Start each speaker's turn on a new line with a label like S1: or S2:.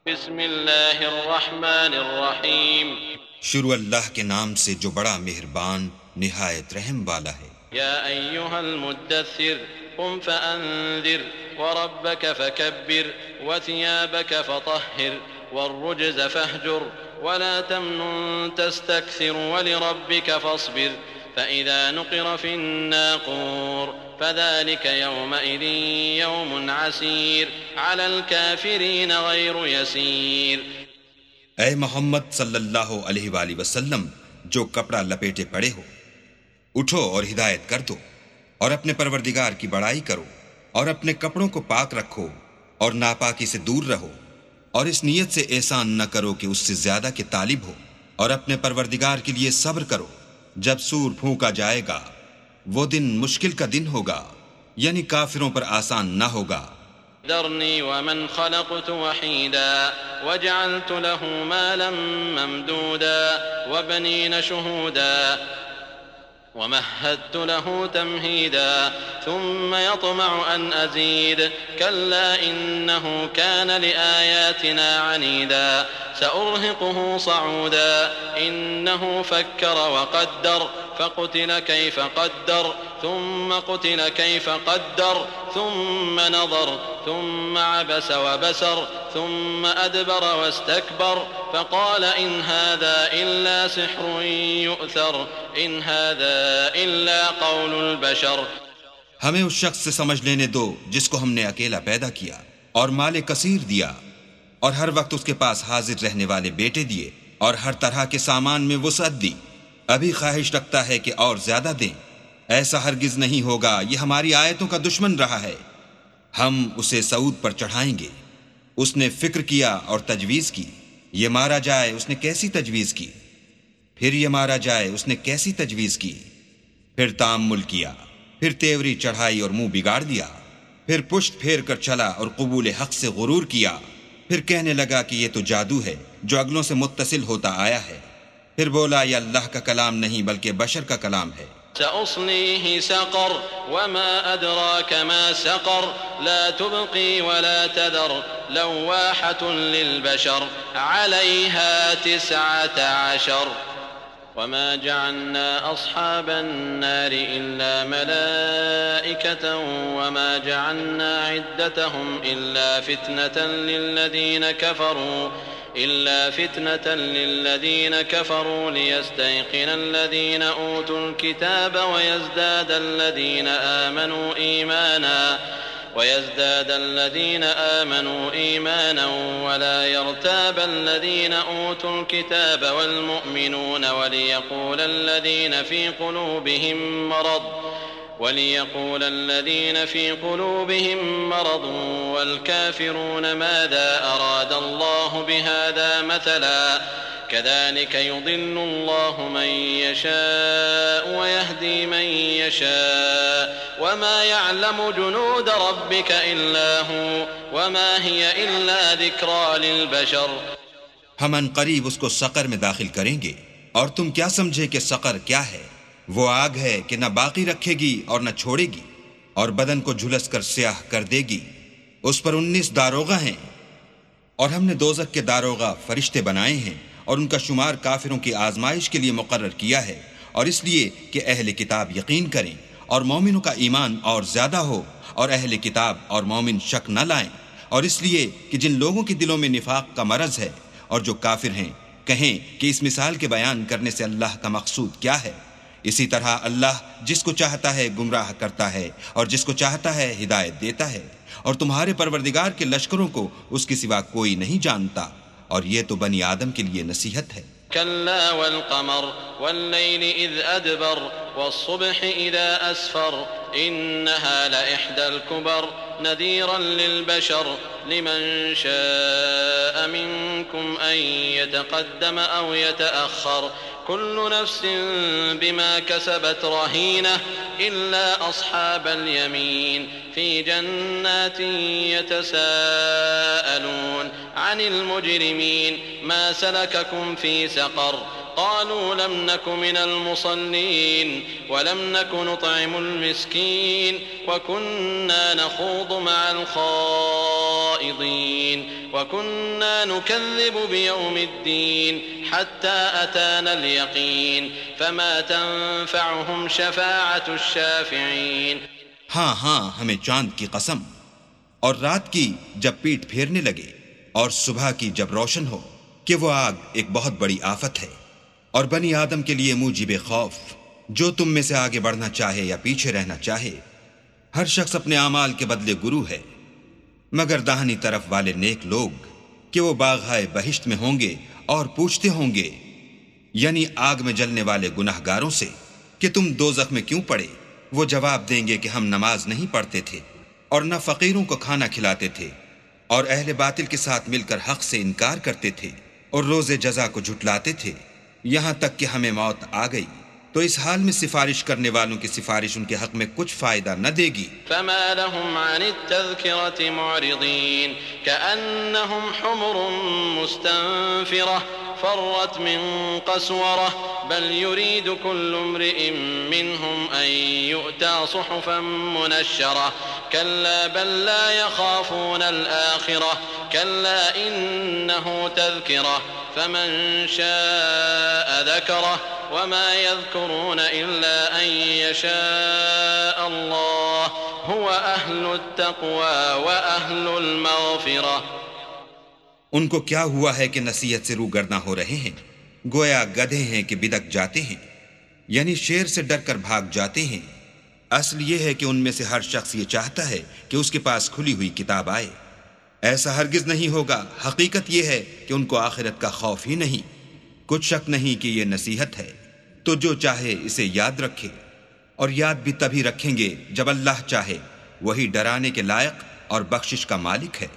S1: بسم اللہ الرحمن الرحیم
S2: شروع اللہ کے نام سے جو بڑا مہربان نہایت رحم والا ہے۔
S1: یا ایہا المدثر قم فانذر وربک فکبر وثیابک فطہر والرجز فاہجر ولا تمنن تستکثر ولربک فاصبر فإذا نقر في الناقور فذلك يومئذ يوم عسير على الكافرين غير يسير۔
S2: اے محمد صلی اللہ علیہ وآلہ وسلم، جو کپڑا لپیٹے پڑے ہو، اٹھو اور ہدایت کر دو اور اپنے پروردگار کی بڑائی کرو اور اپنے کپڑوں کو پاک رکھو اور ناپاکی سے دور رہو، اور اس نیت سے احسان نہ کرو کہ اس سے زیادہ کے طالب ہو، اور اپنے پروردگار کے لیے صبر کرو۔ جب سور پھونکا جائے گا وہ دن مشکل کا دن ہوگا، یعنی کافروں پر آسان نہ ہوگا۔
S1: ذرني ومن خلقت وحيدا وجعلت له مالا ممدودا وبنين شهودا ومهدت له تمهيدا ثم يطمع أن أزيد كلا إنه كان لآياتنا عنيدا سأرهقه صعودا إنه فكر وقدر فقتل كيف قدر ثم قتل كيف قدر ثم نظر ثم عبس وبسر ثم أدبر واستكبر فقال إن هذا إلا سحر يؤثر إن هذا إلا قول البشر۔
S2: ہمیں اس شخص سے سمجھ لینے دو جس کو ہم نے اکیلا پیدا کیا اور مال کثیر دیا، اور ہر وقت اس کے پاس حاضر رہنے والے بیٹے دیے اور ہر طرح کے سامان میں وسعت دی۔ ابھی خواہش رکھتا ہے کہ اور زیادہ دیں، ایسا ہرگز نہیں ہوگا، یہ ہماری آیتوں کا دشمن رہا ہے، ہم اسے صعود پر چڑھائیں گے۔ اس نے فکر کیا اور تجویز کی، یہ مارا جائے، اس نے کیسی تجویز کی، پھر یہ مارا جائے، اس نے کیسی تجویز کی، پھر تأمل کیا، پھر تیوری چڑھائی اور منہ بگاڑ دیا، پھر پشت پھیر کر چلا اور قبول حق سے غرور کیا، پھر کہنے لگا کہ یہ تو جادو ہے جو اگلوں سے متصل ہوتا آیا ہے، پھر بولا یہ اللہ کا کلام نہیں بلکہ بشر کا کلام ہے۔
S1: سأصليه سقر وما أدراك ما سقر لا تبقي ولا تذر لواحة للبشر عليها 19 وما جعلنا أصحاب النار إلا ملائكة وما جعلنا عدتهم إلا فتنة للذين كفروا ليستيقن الذين أوتوا الكتاب ويزداد الذين آمنوا إيمانا ولا يرتاب الذين أوتوا الكتاب والمؤمنون وليقول الذين في قلوبهم مرض والكافرون ماذا أراد الله بهذا مثلا كذلك يضل الله من يشاء ويهدي من يشاء وما يعلم جنود ربك إلا هو وما هي إلا ذكرى للبشر۔
S2: ہم ان قریب اس کو سقر میں داخل کریں گے، اور تم کیا سمجھے کہ سقر کیا ہے؟ وہ آگ ہے کہ نہ باقی رکھے گی اور نہ چھوڑے گی، اور بدن کو جھلس کر سیاہ کر دے گی۔ اس پر 19 داروغہ ہیں، اور ہم نے دوزخ کے داروغہ فرشتے بنائے ہیں، اور ان کا شمار کافروں کی آزمائش کے لیے مقرر کیا ہے، اور اس لیے کہ اہل کتاب یقین کریں اور مومنوں کا ایمان اور زیادہ ہو، اور اہل کتاب اور مومن شک نہ لائیں، اور اس لیے کہ جن لوگوں کے دلوں میں نفاق کا مرض ہے اور جو کافر ہیں کہیں کہ اس مثال کے بیان کرنے سے اللہ کا مقصود کیا ہے۔ اسی طرح اللہ جس کو چاہتا ہے گمراہ کرتا ہے اور جس کو چاہتا ہے ہدایت دیتا ہے، اور تمہارے پروردگار کے لشکروں کو اس کے سوا کوئی نہیں جانتا، اور یہ تو بنی آدم کے لیے نصیحت ہے۔
S1: كلا والقمر والليل إذ أدبر والصبح إذا أسفر إنها لإحدى الكبر نذيرا للبشر لمن شاء منكم أن يتقدم أو يتأخر كل نفس بما كسبت رهينة إلا أصحاب اليمين في جنات يتساءلون عن المجرمين ما سلككم في سقر قالوا لم نك من المصلين ولم نك نطعم المسكين وكنا نخوض مع الخائضين الغائضين وكنا نكذب بيوم الدين حتى أتانا اليقين فما تنفعهم شفاعة الشافعين۔
S2: ہاں ہاں ہمیں چاند کی قسم، اور رات کی جب پیٹ پھیرنے لگے، اور صبح کی جب روشن ہو، کہ وہ آگ ایک بہت بڑی آفت ہے، اور بنی آدم کے لیے موجب خوف، جو تم میں سے آگے بڑھنا چاہے یا پیچھے رہنا چاہے، ہر شخص اپنے اعمال کے بدلے گرو ہے، مگر داہنی طرف والے نیک لوگ کہ وہ باغہائے بہشت میں ہوں گے اور پوچھتے ہوں گے، یعنی آگ میں جلنے والے گناہ گاروں سے، کہ تم دوزخ میں کیوں پڑے؟ وہ جواب دیں گے کہ ہم نماز نہیں پڑھتے تھے اور نہ فقیروں کو کھانا کھلاتے تھے، اور اہل باطل کے ساتھ مل کر حق سے انکار کرتے تھے اور روز جزا کو جھٹلاتے تھے، یہاں تک کہ ہمیں موت آ گئی۔ تو اس حال میں سفارش کرنے والوں کی سفارش ان کے حق میں کچھ فائدہ نہ دے گی۔
S1: فما لهم عن التذكرة معرضين كأنهم حمر مستنفرة فرت من قسورة بل يريد كل امرئ منهم أن يؤتى صحفا منشرة كلا بل لا يخافون الآخرة كلا إنه تذكرة فمن شاء ذكره وما يذكرون إلا أن يشاء الله هو أهل التقوى وأهل المغفرة۔
S2: ان کو کیا ہوا ہے کہ نصیحت سے روگرداں ہو رہے ہیں؟ گویا گدھے ہیں کہ بدک جاتے ہیں، یعنی شیر سے ڈر کر بھاگ جاتے ہیں۔ اصل یہ ہے کہ ان میں سے ہر شخص یہ چاہتا ہے کہ اس کے پاس کھلی ہوئی کتاب آئے۔ ایسا ہرگز نہیں ہوگا۔ حقیقت یہ ہے کہ ان کو آخرت کا خوف ہی نہیں۔ کچھ شک نہیں کہ یہ نصیحت ہے، تو جو چاہے اسے یاد رکھے، اور یاد بھی تبھی رکھیں گے جب اللہ چاہے، وہی ڈرانے کے لائق اور بخشش کا مالک ہے۔